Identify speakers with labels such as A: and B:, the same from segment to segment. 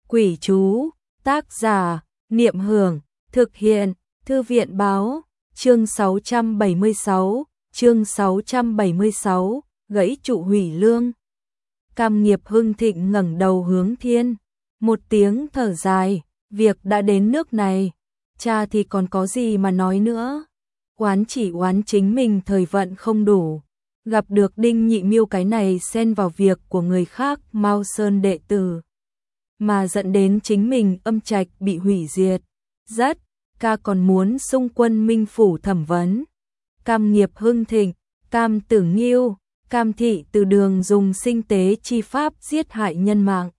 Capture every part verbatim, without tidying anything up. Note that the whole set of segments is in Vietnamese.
A: Quỷ chú, tác giả, Niệm Hưởng, thực hiện, Thư viện báo, chương sáu trăm bảy mươi sáu, chương sáu trăm bảy mươi sáu, gãy trụ hủy lương. Cam Nghiệp hưng thịnh ngẩng đầu hướng thiên, một tiếng thở dài, việc đã đến nước này, cha thì còn có gì mà nói nữa. Oán chỉ oán chính mình thời vận không đủ, gặp được Đinh Nhị Miêu cái này xen vào việc của người khác, Mao Sơn đệ tử, mà dẫn đến chính mình âm trạch bị hủy diệt. Rất, ca còn muốn xung quân Minh phủ thẩm vấn. Cam Nghiệp hưng thịnh, Cam Tử Nghiêu, Cam Thị Từ Đường dùng sinh tế chi pháp giết hại nhân mạng.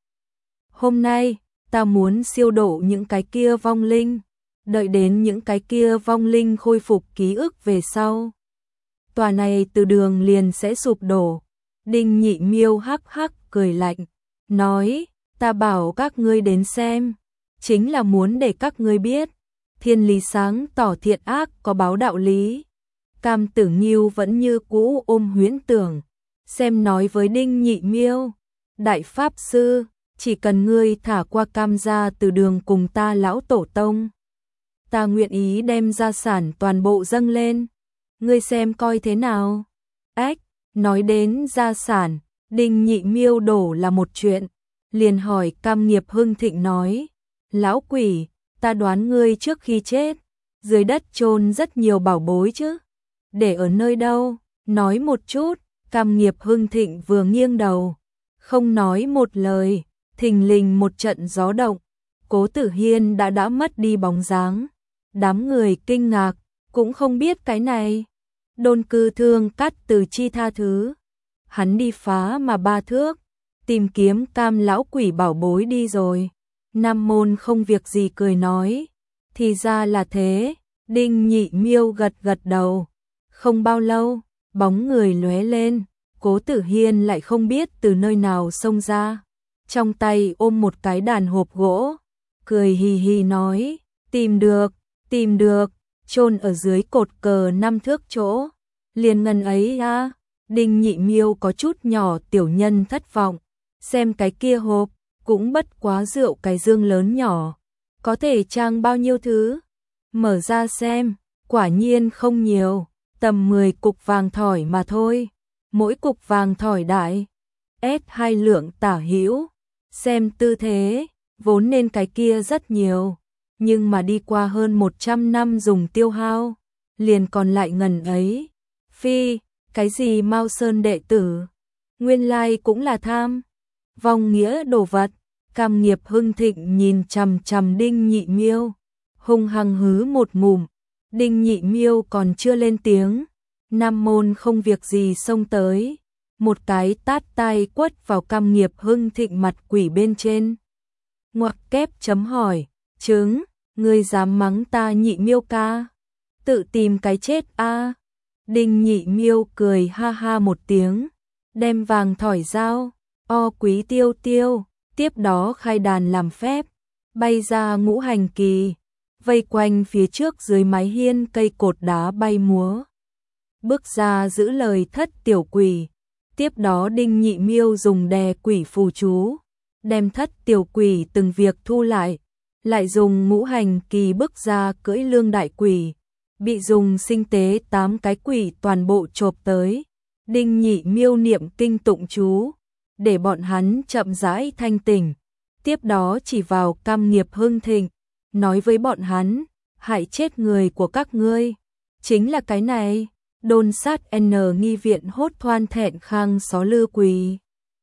A: Hôm nay, ta muốn siêu độ những cái kia vong linh, đợi đến những cái kia vong linh khôi phục ký ức về sau, tòa này Từ Đường liền sẽ sụp đổ. Đinh Nhị Miêu hắc hắc cười lạnh, nói, ta bảo các ngươi đến xem, chính là muốn để các ngươi biết, thiên lý sáng tỏ thiện ác có báo đạo lý. Cam Tử Nghiêu vẫn như cũ ôm huyễn tưởng, xem nói với Đinh Nhị Miêu, đại pháp sư, chỉ cần ngươi thả qua Cam gia Từ Đường cùng ta lão tổ tông, ta nguyện ý đem gia sản toàn bộ dâng lên, ngươi xem coi thế nào. Ách, nói đến gia sản, Đinh Nhị Miêu đổ là một chuyện, liền hỏi Cam Nghiệp hưng thịnh nói, lão quỷ, ta đoán ngươi trước khi chết, dưới đất chôn rất nhiều bảo bối chứ, để ở nơi đâu, nói một chút. Cam Nghiệp hưng thịnh vừa nghiêng đầu, không nói một lời, thình lình một trận gió động, Cố Tử Hiên đã đã mất đi bóng dáng. Đám người kinh ngạc, cũng không biết cái này. Đôn Cư Thương cắt từ chi tha thứ, hắn đi phá mà ba thước, tìm kiếm Cam lão quỷ bảo bối đi rồi. Nam Môn không việc gì cười nói, thì ra là thế. Đinh Nhị Miêu gật gật đầu. Không bao lâu, bóng người lóe lên, Cố Tử Hiên lại không biết từ nơi nào xông ra, trong tay ôm một cái đàn hộp gỗ, cười hì hì nói, tìm được, tìm được, chôn ở dưới cột cờ năm thước chỗ, liền ngần ấy a. À. Đinh Nhị Miêu có chút nhỏ tiểu nhân thất vọng, xem cái kia hộp, cũng bất quá rượu cái dương lớn nhỏ, có thể trang bao nhiêu thứ, mở ra xem, quả nhiên không nhiều, tầm mười cục vàng thỏi mà thôi, mỗi cục vàng thỏi đại ép hai lượng tả hữu, xem tư thế, vốn nên cái kia rất nhiều, nhưng mà đi qua hơn một trăm năm dùng tiêu hao, liền còn lại ngần ấy. Phi, cái gì Mao Sơn đệ tử, nguyên lai cũng là tham vong nghĩa đồ vật. Cam Nghiệp hưng thịnh nhìn chằm chằm Đinh Nhị Miêu, hung hăng hứ một ngụm. Đinh Nhị Miêu còn chưa lên tiếng, Nam Môn không việc gì xông tới, một cái tát tay quất vào Cam Nghiệp hưng thịnh mặt quỷ bên trên. Ngoặc kép chấm hỏi, chứng, ngươi dám mắng ta Nhị Miêu ca, tự tìm cái chết a. À. Đinh Nhị Miêu cười ha ha một tiếng, đem vàng thỏi dao, o quý tiêu tiêu, tiếp đó khai đàn làm phép, bay ra ngũ hành kỳ, vây quanh phía trước dưới mái hiên cây cột đá bay múa. Bước ra giữ lời thất tiểu quỷ, tiếp đó Đinh Nhị Miêu dùng đè quỷ phù chú, đem thất tiểu quỷ từng việc thu lại, lại dùng ngũ hành kỳ bước ra cưỡi lương đại quỷ, bị dùng sinh tế tám cái quỷ toàn bộ chộp tới. Đinh Nhị Miêu niệm kinh tụng chú, để bọn hắn chậm rãi thanh tỉnh, tiếp đó chỉ vào Cam Nghiệp hưng thịnh, nói với bọn hắn, hại chết người của các ngươi, chính là cái này. Đôn sát N nghi viện hốt thoan thẹn khang xó lư quỳ.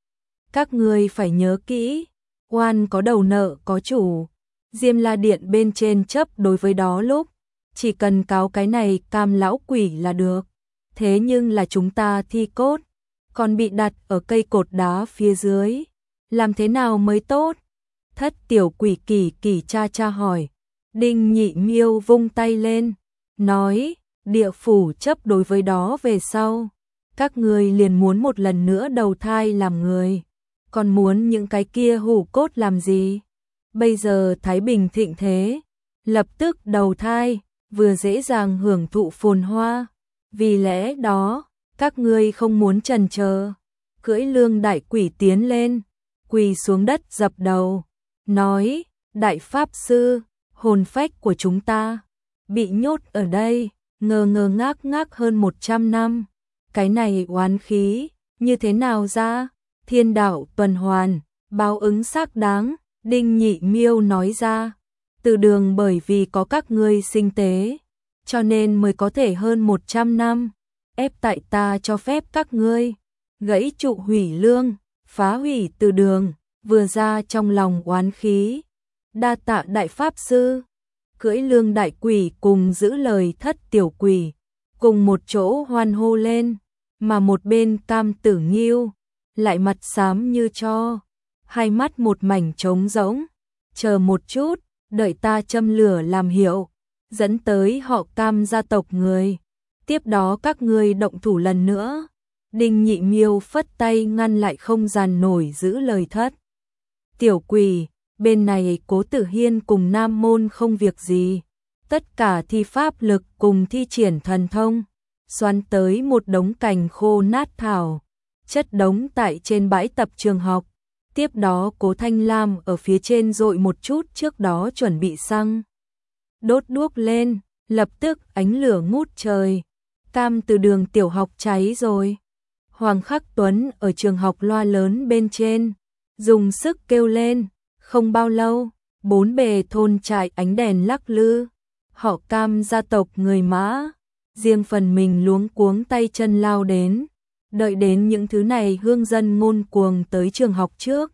A: Các ngươi phải nhớ kỹ, oan có đầu nợ có chủ, Diêm La Điện bên trên chấp đối với đó lúc, chỉ cần cáo cái này Cam lão quỷ là được. Thế nhưng là chúng ta thi cốt, còn bị đặt ở cây cột đá phía dưới, làm thế nào mới tốt? Thất tiểu quỷ kỳ kỳ cha cha hỏi. Đinh Nhị Miêu vung tay lên, nói, địa phủ chấp đối với đó về sau, các ngươi liền muốn một lần nữa đầu thai làm người, còn muốn những cái kia hủ cốt làm gì? Bây giờ Thái Bình thịnh thế, lập tức đầu thai, vừa dễ dàng hưởng thụ phồn hoa, vì lẽ đó, các ngươi không muốn chần chờ, cưỡi lương đại quỷ tiến lên, quỳ xuống đất dập đầu, nói, đại pháp sư, hồn phách của chúng ta bị nhốt ở đây, ngơ ngơ ngác ngác hơn một trăm năm. Cái này oán khí, như thế nào ra? Thiên đạo tuần hoàn, báo ứng xác đáng, Đinh Nhị Miêu nói ra. Từ đường bởi vì có các ngươi sinh tế, cho nên mới có thể hơn một trăm năm. Ép tại ta cho phép các ngươi gãy trụ hủy lương, phá hủy từ đường, vừa ra trong lòng oán khí. Đa tạ đại pháp sư. Cưỡi lương đại quỷ cùng giữ lời thất tiểu quỷ, cùng một chỗ hoan hô lên, mà một bên Cam Tử Nghiêu lại mặt xám như tro, hai mắt một mảnh trống rỗng. Chờ một chút, đợi ta châm lửa làm hiệu, dẫn tới họ Cam gia tộc người, tiếp đó các ngươi động thủ lần nữa. Đinh Nhị Miêu phất tay ngăn lại không dàn nổi giữ lời thất tiểu quỷ. Bên này Cố Tử Hiên cùng Nam Môn không việc gì, tất cả thi pháp lực cùng thi triển thần thông, xoắn tới một đống cành khô nát thảo, chất đống tại trên bãi tập trường học. Tiếp đó Cố Thanh Lam ở phía trên dội một chút trước đó chuẩn bị xăng, đốt đuốc lên, lập tức ánh lửa ngút trời. Cam Từ đường tiểu học cháy rồi. Hoàng Khắc Tuấn ở trường học loa lớn bên trên dùng sức kêu lên. Không bao lâu, bốn bề thôn trại ánh đèn lắc lư, họ Cam gia tộc người Mã, riêng phần mình luống cuống tay chân lao đến, đợi đến những thứ này hương dân ngôn cuồng tới trường học trước.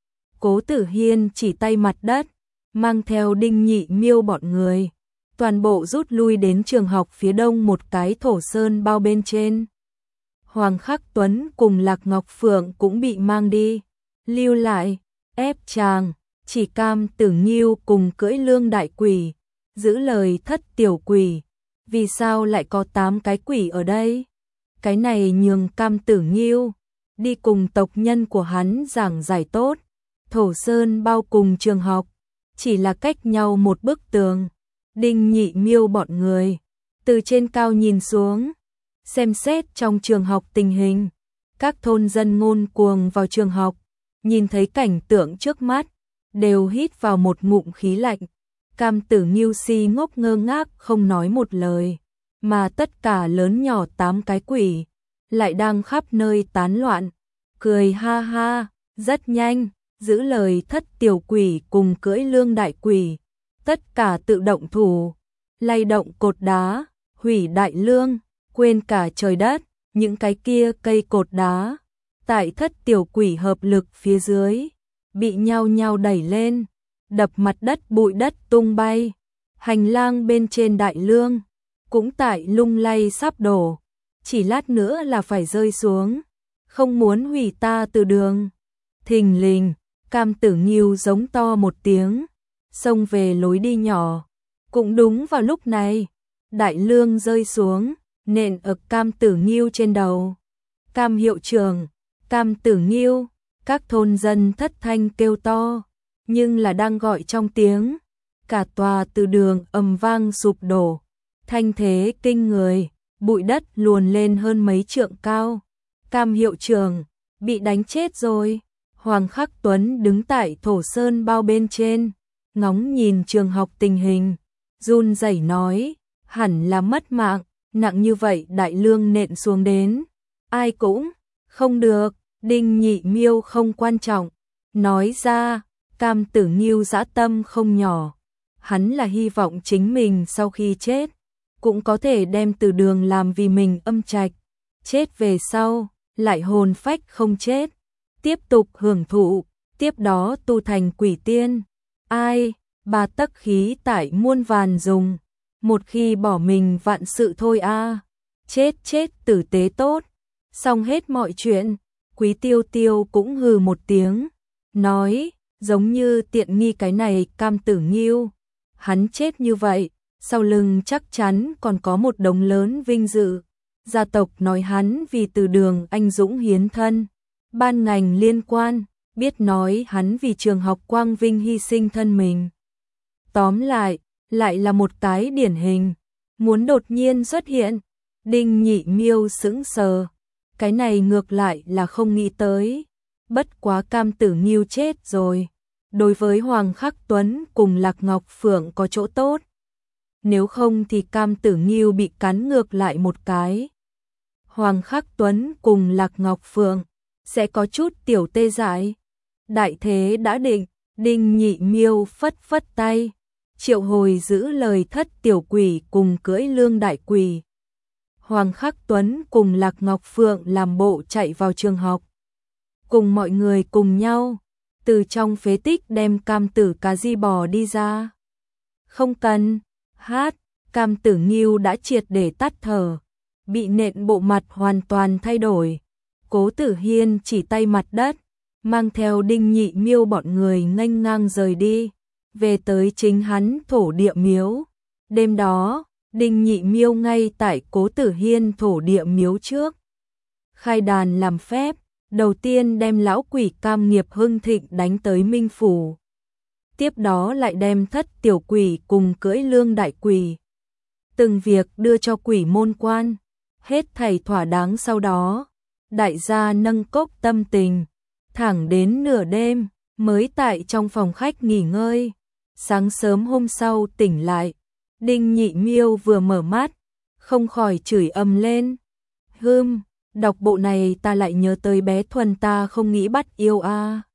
A: Cố Tử Hiên chỉ tay mặt đất, mang theo Đinh Nhị Miêu bọn người, toàn bộ rút lui đến trường học phía đông một cái thổ sơn bao bên trên. Hoàng Khắc Tuấn cùng Lạc Ngọc Phượng cũng bị mang đi, lưu lại, ép chàng. Chỉ Cam Tử Nghiêu cùng cưỡi lương đại quỷ, giữ lời thất tiểu quỷ. Vì sao lại có tám cái quỷ ở đây? Cái này nhường Cam Tử Nghiêu đi cùng tộc nhân của hắn giảng giải tốt. Thổ Sơn bao cùng trường học, chỉ là cách nhau một bức tường. Đinh Nhị Miêu bọn người từ trên cao nhìn xuống, xem xét trong trường học tình hình. Các thôn dân ngôn cuồng vào trường học, nhìn thấy cảnh tượng trước mắt, đều hít vào một ngụm khí lạnh. Cam Tử Nghiêu si ngốc ngơ ngác không nói một lời, mà tất cả lớn nhỏ tám cái quỷ lại đang khắp nơi tán loạn, cười ha ha. Rất nhanh, giữ lời thất tiểu quỷ cùng cưỡi lương đại quỷ, tất cả tự động thủ, lay động cột đá, hủy đại lương, quên cả trời đất. Những cái kia cây cột đá, tại thất tiểu quỷ hợp lực phía dưới, bị nhau nhau đẩy lên, đập mặt đất, bụi đất tung bay. Hành lang bên trên đại lương cũng tại lung lay sắp đổ, chỉ lát nữa là phải rơi xuống. Không muốn hủy ta từ đường. Thình lình, Cam Tử Nghiêu giống to một tiếng, xông về lối đi nhỏ. Cũng đúng vào lúc này, đại lương rơi xuống, nện ở Cam Tử Nghiêu trên đầu. Cam hiệu trưởng, Cam Tử Nghiêu. Các thôn dân thất thanh kêu to, nhưng là đang gọi trong tiếng. Cả tòa từ đường ầm vang sụp đổ, thanh thế kinh người, bụi đất luồn lên hơn mấy trượng cao. Cam hiệu trưởng bị đánh chết rồi. Hoàng Khắc Tuấn đứng tại thổ sơn bao bên trên, ngóng nhìn trường học tình hình, run rẩy nói, hẳn là mất mạng, nặng như vậy đại lương nện xuống đến, ai cũng không được. Đinh Nhị Miêu không quan trọng, nói ra. Cam Tử Nghiêu dã tâm không nhỏ, hắn là hy vọng chính mình sau khi chết cũng có thể đem từ đường làm vì mình âm trạch, chết về sau lại hồn phách không chết, tiếp tục hưởng thụ, tiếp đó tu thành quỷ tiên. Ai, ba tấc khí tại muôn vàn dùng, một khi bỏ mình vạn sự thôi a. À. Chết chết tử tế tốt, xong hết mọi chuyện. Quý Tiêu Tiêu cũng hừ một tiếng, nói, giống như tiện nghi cái này Cam Tử Nghiêu, hắn chết như vậy, sau lưng chắc chắn còn có một đống lớn vinh dự. Gia tộc nói hắn vì từ đường anh dũng hiến thân, ban ngành liên quan biết nói hắn vì trường học quang vinh hy sinh thân mình. Tóm lại, lại là một cái điển hình, muốn đột nhiên xuất hiện. Đinh Nhị Miêu sững sờ, cái này ngược lại là không nghĩ tới. Bất quá Cam Tử Nghiêu chết rồi, đối với Hoàng Khắc Tuấn cùng Lạc Ngọc Phượng có chỗ tốt. Nếu không thì Cam Tử Nghiêu bị cắn ngược lại một cái. Hoàng Khắc Tuấn cùng Lạc Ngọc Phượng sẽ có chút tiểu tê dại. Đại thế đã định, Đinh Nhị Miêu phất phất tay, triệu hồi giữ lời thất tiểu quỷ cùng cưỡi lương đại quỷ. Hoàng Khắc Tuấn cùng Lạc Ngọc Phượng làm bộ chạy vào trường học. Cùng mọi người cùng nhau, từ trong phế tích đem Cam Tử Cá Di bò đi ra. Không cần, hát, Cam Tử Nghiêu đã triệt để tắt thở, bị nện bộ mặt hoàn toàn thay đổi. Cố Tử Hiên chỉ tay mặt đất, mang theo Đinh Nhị Miêu bọn người nghênh ngang rời đi, về tới chính hắn thổ địa miếu. Đêm đó, Đinh Nhị Miêu ngay tại Cố Tử Hiên thổ địa miếu trước khai đàn làm phép, đầu tiên đem lão quỷ Cam Nghiệp Hưng Thịnh đánh tới Minh Phủ. Tiếp đó lại đem thất tiểu quỷ cùng cưỡi lương đại quỷ. Từng việc đưa cho quỷ môn quan, hết thảy thỏa đáng sau đó. Đại gia nâng cốc tâm tình, thẳng đến nửa đêm mới tại trong phòng khách nghỉ ngơi. Sáng sớm hôm sau tỉnh lại, Đinh Nhị Miêu vừa mở mắt, không khỏi chửi ầm lên. Hưm, đọc bộ này ta lại nhớ tới bé Thuần ta không nghĩ bắt yêu a. À.